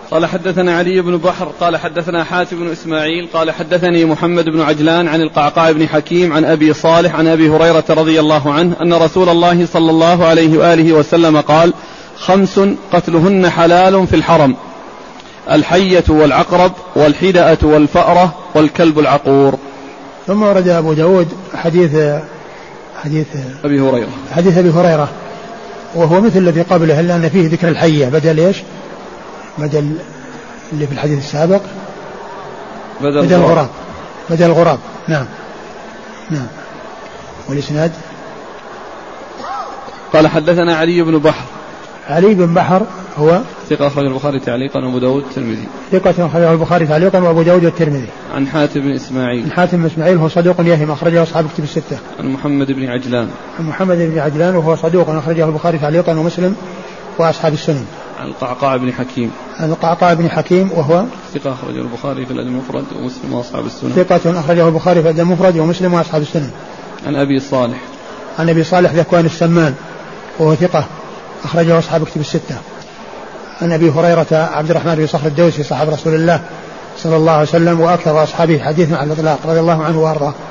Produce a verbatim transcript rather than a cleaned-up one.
قال حدثنا علي بن بحر قال حدثنا حاتم بن إسماعيل قال حدثني محمد بن عجلان عن القعقاع بن حكيم عن أبي صالح عن أبي هريرة رضي الله عنه أن رسول الله صلى الله عليه وآله وسلم قال خمس قتلهن حلال في الحرم: الحية والعقرب والحدأة والفأرة والكلب العقور. ثم ورد أبو داود حديث حديث أبي هريرة حديث أبي هريرة وهو مثل الذي قبله إلا أن فيه ذكر الحية بدل إيش؟ بدل اللي في الحديث السابق بدل, بدل الغراب بدل الغراب. نعم نعم. والإسناد قال حدثنا علي بن بحر. علي بن بحر هو ثقة أخرجه البخاري تعليقا وأبو داود والترمذي. ثقة أخرجه البخاري تعليقا وأبو داود والترمذي. عن حاتم بن إسماعيل. عن حاتم بن إسماعيل هو صدوق يهم أخرجه أصحاب الكتب الستة. عن محمد بن عجلان. عن محمد بن عجلان وهو صدوق أخرجه البخاري تعليقا ومسلم وأصحاب السنن. عن القعقاع بن حكيم. عن القعقاع بن حكيم وهو ثقة أخرجه البخاري في الأدب المفرد ومسلم وأصحاب السنن. ثقة أخرجه البخاري في الأدب المفرد ومسلم وأصحاب السنن. عن أبي صالح. عن أبي صالح ذكوان السمان وهو ثقة أخرجه أصحاب الكتب الستة. عن أبي هريرة عبد الرحمن بن صخر الدوسي صاحب رسول الله صلى الله عليه وسلم وأكثر أصحابه حديثا على الإطلاق رضي الله عنه وأرضاه.